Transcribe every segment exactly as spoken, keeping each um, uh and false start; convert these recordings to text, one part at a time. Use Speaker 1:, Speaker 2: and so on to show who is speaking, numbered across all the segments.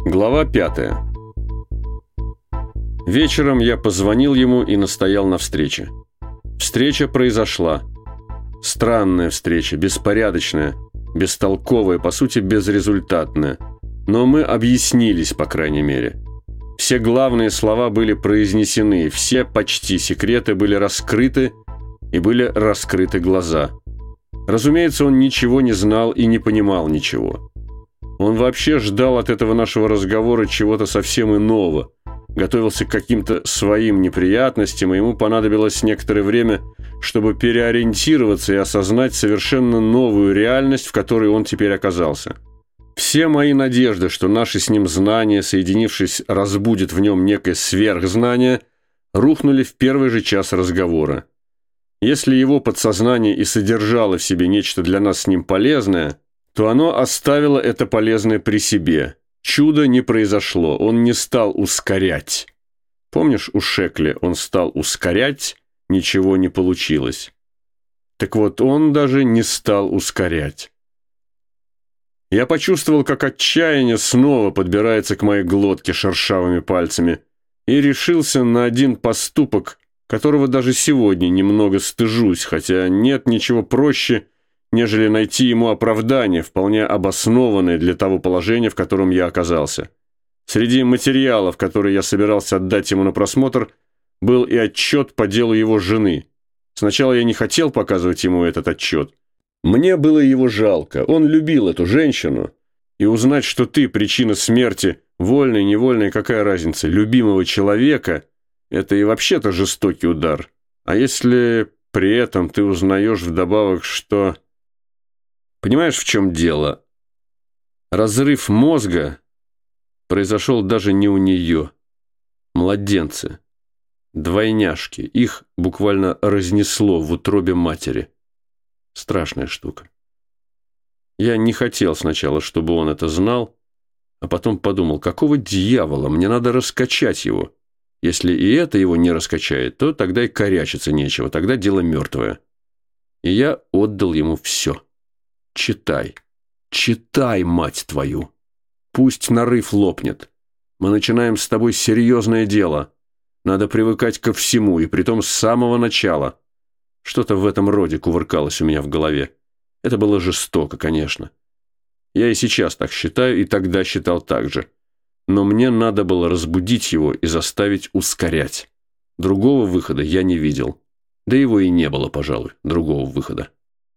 Speaker 1: Глава пятая. Вечером я позвонил ему и настоял на встрече. Встреча произошла. Странная встреча, беспорядочная, бестолковая, по сути, безрезультатная. Но мы объяснились, по крайней мере. Все главные слова были произнесены, все почти секреты были раскрыты, и были раскрыты глаза. Разумеется, он ничего не знал и не понимал ничего. Он вообще ждал от этого нашего разговора чего-то совсем иного, готовился к каким-то своим неприятностям, и ему понадобилось некоторое время, чтобы переориентироваться и осознать совершенно новую реальность, в которой он теперь оказался. Все мои надежды, что наши с ним знания, соединившись, разбудят в нем некое сверхзнание, рухнули в первый же час разговора. Если его подсознание и содержало в себе нечто для нас с ним полезное, то оно оставило это полезное при себе. Чудо не произошло, он не стал ускорять. Помнишь, у Шекли он стал ускорять, ничего не получилось. Так вот, он даже не стал ускорять. Я почувствовал, как отчаяние снова подбирается к моей глотке шершавыми пальцами, и решился на один поступок, которого даже сегодня немного стыжусь, хотя нет ничего проще, нежели найти ему оправдание, вполне обоснованное для того положения, в котором я оказался. Среди материалов, которые я собирался отдать ему на просмотр, был и отчет по делу его жены. Сначала я не хотел показывать ему этот отчет. Мне было его жалко, он любил эту женщину. И узнать, что ты причина смерти, вольной, невольной, какая разница, любимого человека, это и вообще-то жестокий удар. А если при этом ты узнаешь вдобавок, что... Понимаешь, в чем дело? Разрыв мозга произошел даже не у нее. Младенцы, двойняшки, их буквально разнесло в утробе матери. Страшная штука. Я не хотел сначала, чтобы он это знал, а потом подумал, какого дьявола, мне надо раскачать его. Если и это его не раскачает, то тогда и корячиться нечего, тогда дело мертвое. И я отдал ему все. Читай. Читай, мать твою. Пусть нарыв лопнет. Мы начинаем с тобой серьезное дело. Надо привыкать ко всему, и притом с самого начала. Что-то в этом роде кувыркалось у меня в голове. Это было жестоко, конечно. Я и сейчас так считаю, и тогда считал так же. Но мне надо было разбудить его и заставить ускорять. Другого выхода я не видел. Да его и не было, пожалуй, другого выхода.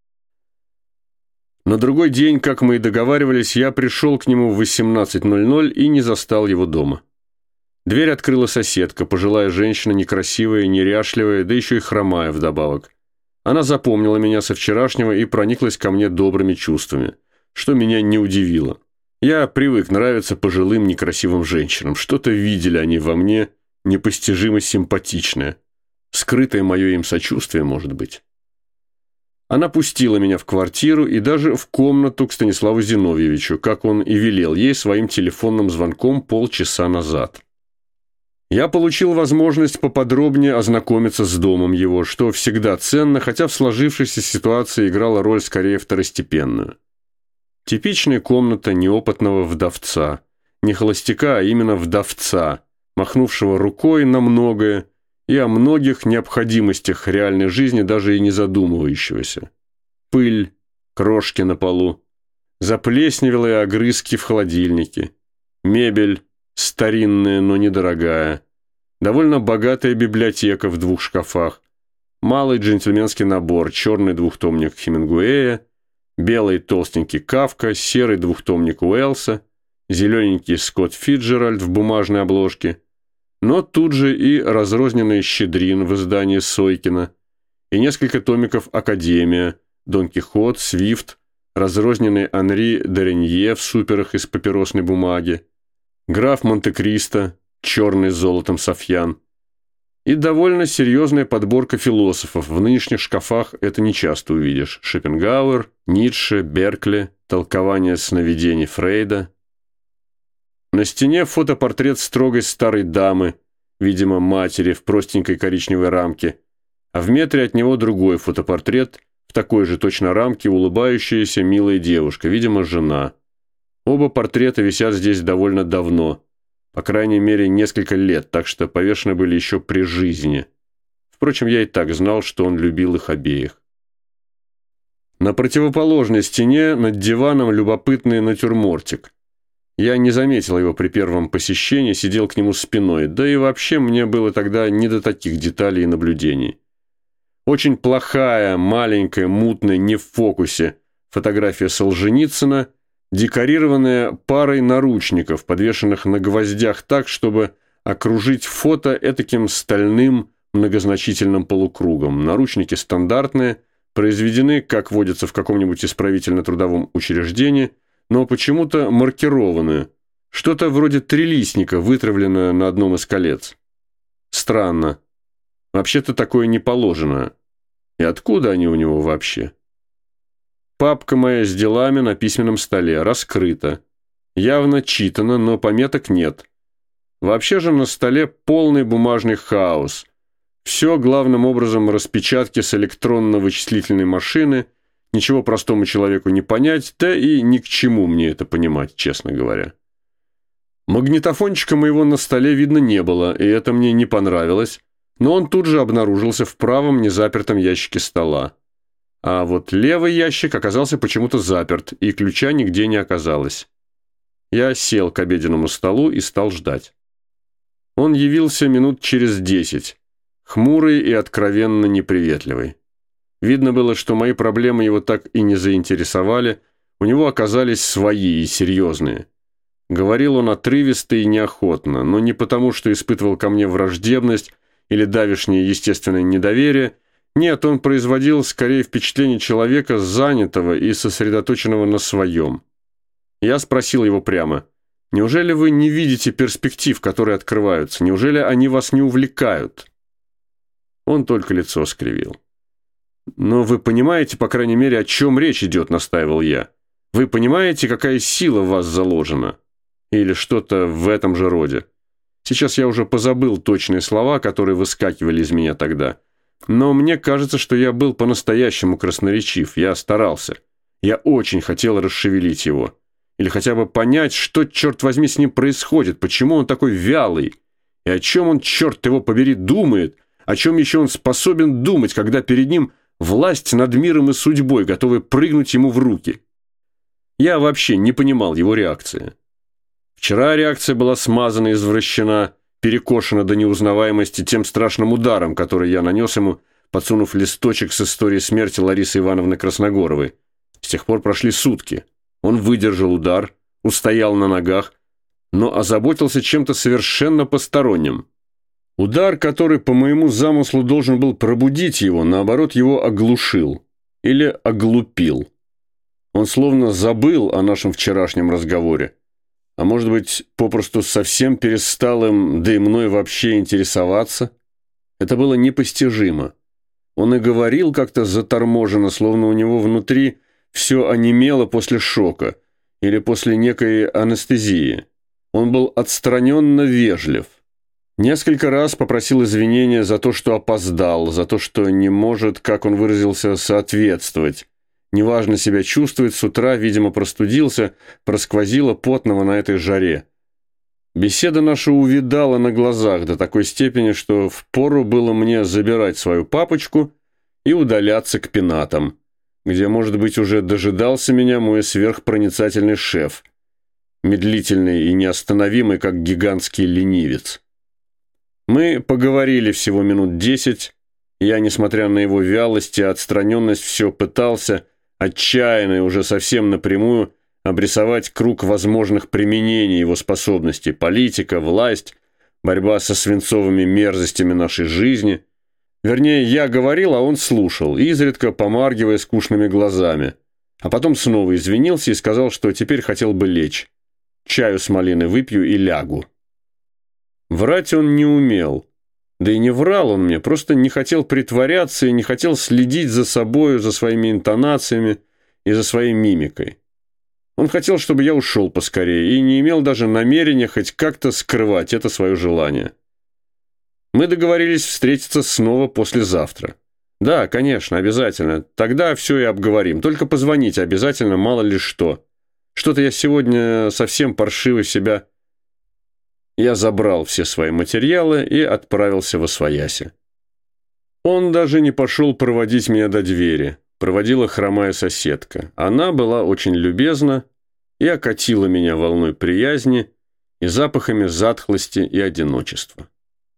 Speaker 1: На другой день, как мы и договаривались, я пришел к нему в восемнадцать ноль ноль и не застал его дома. Дверь открыла соседка, пожилая женщина, некрасивая, неряшливая, да еще и хромая вдобавок. Она запомнила меня со вчерашнего и прониклась ко мне добрыми чувствами, что меня не удивило. Я привык нравиться пожилым некрасивым женщинам. Что-то видели они во мне непостижимо симпатичное. Скрытое мое им сочувствие, может быть. Она пустила меня в квартиру и даже в комнату к Станиславу Зиновьевичу, как он и велел ей своим телефонным звонком полчаса назад. Я получил возможность поподробнее ознакомиться с домом его, что всегда ценно, хотя в сложившейся ситуации играла роль скорее второстепенную. Типичная комната неопытного вдовца. Не холостяка, а именно вдовца, махнувшего рукой на многое, и о многих необходимостях реальной жизни даже и не задумывающегося. Пыль, крошки на полу, заплесневелые огрызки в холодильнике, мебель старинная, но недорогая, довольно богатая библиотека в двух шкафах, малый джентльменский набор, черный двухтомник Хемингуэя, белый толстенький Кафка, серый двухтомник Уэллса, зелененький Скотт Фицджеральд в бумажной обложке, но тут же и разрозненный Щедрин в издании Сойкина, и несколько томиков «Академия», «Дон Кихот», «Свифт», разрозненный Анри Доренье в суперах из папиросной бумаги, «Граф Монте-Кристо», черный с золотом Софьян, и довольно серьезная подборка философов. В нынешних шкафах это нечасто увидишь. Шопенгауэр, Ницше, Беркли, толкование сновидений Фрейда. На стене фотопортрет строгой старой дамы, видимо, матери в простенькой коричневой рамке, а в метре от него другой фотопортрет в такой же точно рамке улыбающаяся милая девушка, видимо, жена. Оба портрета висят здесь довольно давно, по крайней мере, несколько лет, так что повешены были еще при жизни. Впрочем, я и так знал, что он любил их обеих. На противоположной стене над диваном любопытный натюрмортик. Я не заметил его при первом посещении, сидел к нему спиной, да и вообще мне было тогда не до таких деталей и наблюдений. Очень плохая, маленькая, мутная, не в фокусе фотография Солженицына, декорированная парой наручников, подвешенных на гвоздях так, чтобы окружить фото этаким стальным многозначительным полукругом. Наручники стандартные, произведены, как водится в каком-нибудь исправительно-трудовом учреждении, но почему-то маркированные. Что-то вроде трилистника, вытравленное на одном из колец. Странно. Вообще-то такое не положено. И откуда они у него вообще? Папка моя с делами на письменном столе раскрыта. Явно читана, но пометок нет. Вообще же на столе полный бумажный хаос. Все главным образом распечатки с электронно-вычислительной машины. Ничего простому человеку не понять, да и ни к чему мне это понимать, честно говоря. Магнитофончика моего на столе видно не было, и это мне не понравилось, но он тут же обнаружился в правом незапертом ящике стола. А вот левый ящик оказался почему-то заперт, и ключа нигде не оказалось. Я сел к обеденному столу и стал ждать. Он явился минут через десять, хмурый и откровенно неприветливый. Видно было, что мои проблемы его так и не заинтересовали, у него оказались свои и серьезные. Говорил он отрывисто и неохотно, но не потому, что испытывал ко мне враждебность или давешнее естественное недоверие. Нет, он производил скорее впечатление человека, занятого и сосредоточенного на своем. Я спросил его прямо: «Неужели вы не видите перспектив, которые открываются? Неужели они вас не увлекают?» Он только лицо скривил. «Но вы понимаете, по крайней мере, о чем речь идет», — настаивал я. «Вы понимаете, какая сила в вас заложена?» Или что-то в этом же роде. Сейчас я уже позабыл точные слова, которые выскакивали из меня тогда. Но мне кажется, что я был по-настоящему красноречив. Я старался. Я очень хотел расшевелить его. Или хотя бы понять, что, черт возьми, с ним происходит, почему он такой вялый, и о чем он, черт его побери, думает, о чем еще он способен думать, когда перед ним власть над миром и судьбой, готовая прыгнуть ему в руки. Я вообще не понимал его реакции. Вчера реакция была смазана, извращена, перекошена до неузнаваемости тем страшным ударом, который я нанес ему, подсунув листочек с историей смерти Ларисы Ивановны Красногоровой. С тех пор прошли сутки. Он выдержал удар, устоял на ногах, но озаботился чем-то совершенно посторонним. Удар, который по моему замыслу должен был пробудить его, наоборот, его оглушил или оглупил. Он словно забыл о нашем вчерашнем разговоре. А может быть, попросту совсем перестал им, да и мной вообще интересоваться? Это было непостижимо. Он и говорил как-то заторможенно, словно у него внутри все онемело после шока или после некой анестезии. Он был отстраненно вежлив. Несколько раз попросил извинения за то, что опоздал, за то, что не может, как он выразился, соответствовать. Неважно себя чувствует, с утра, видимо, простудился, просквозило потного на этой жаре. Беседа наша увядала на глазах до такой степени, что впору было мне забирать свою папочку и удаляться к пенатам, где, может быть, уже дожидался меня мой сверхпроницательный шеф, медлительный и неостановимый, как гигантский ленивец. Мы поговорили всего минут десять. Я, несмотря на его вялость и отстраненность, все пытался, отчаянно и уже совсем напрямую, обрисовать круг возможных применений его способностей: политика, власть, борьба со свинцовыми мерзостями нашей жизни. Вернее, я говорил, а он слушал, изредка помаргивая скучными глазами. А потом снова извинился и сказал, что теперь хотел бы лечь. Чаю с малиной выпью и лягу. Врать он не умел. Да и не врал он мне, просто не хотел притворяться и не хотел следить за собою, за своими интонациями и за своей мимикой. Он хотел, чтобы я ушел поскорее, и не имел даже намерения хоть как-то скрывать это свое желание. Мы договорились встретиться снова послезавтра. Да, конечно, обязательно. Тогда все и обговорим. Только позвоните обязательно, мало ли что. Что-то я сегодня совсем паршиво себя... Я забрал все свои материалы и отправился восвояси. Он даже не пошел проводить меня до двери. Проводила хромая соседка. Она была очень любезна и окатила меня волной приязни и запахами затхлости и одиночества.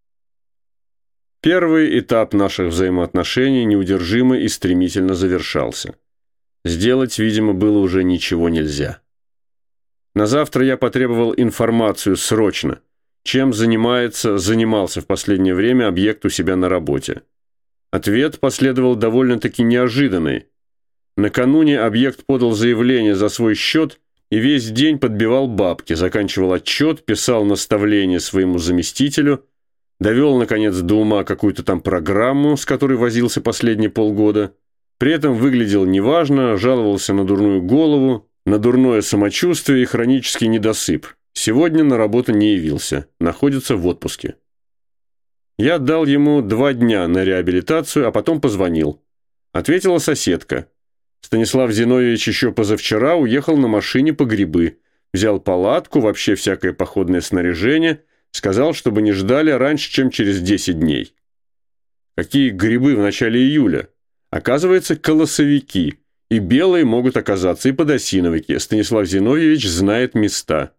Speaker 1: Первый этап наших взаимоотношений неудержимо и стремительно завершался. Сделать, видимо, было уже ничего нельзя. На завтра я потребовал информацию срочно, чем занимается, занимался в последнее время объект у себя на работе. Ответ последовал довольно-таки неожиданный. Накануне объект подал заявление за свой счет и весь день подбивал бабки, заканчивал отчет, писал наставление своему заместителю, довел, наконец, до ума какую-то там программу, с которой возился последние полгода. При этом выглядел неважно, жаловался на дурную голову, на дурное самочувствие и хронический недосып. Сегодня на работу не явился, находится в отпуске. Я дал ему два дня на реабилитацию, а потом позвонил. Ответила соседка. Станислав Зиновьевич еще позавчера уехал на машине по грибы, взял палатку, вообще всякое походное снаряжение, сказал, чтобы не ждали раньше, чем через десять дней. Какие грибы в начале июля? Оказывается, колосовики, и белые могут оказаться и подосиновики. Станислав Зиновьевич знает места.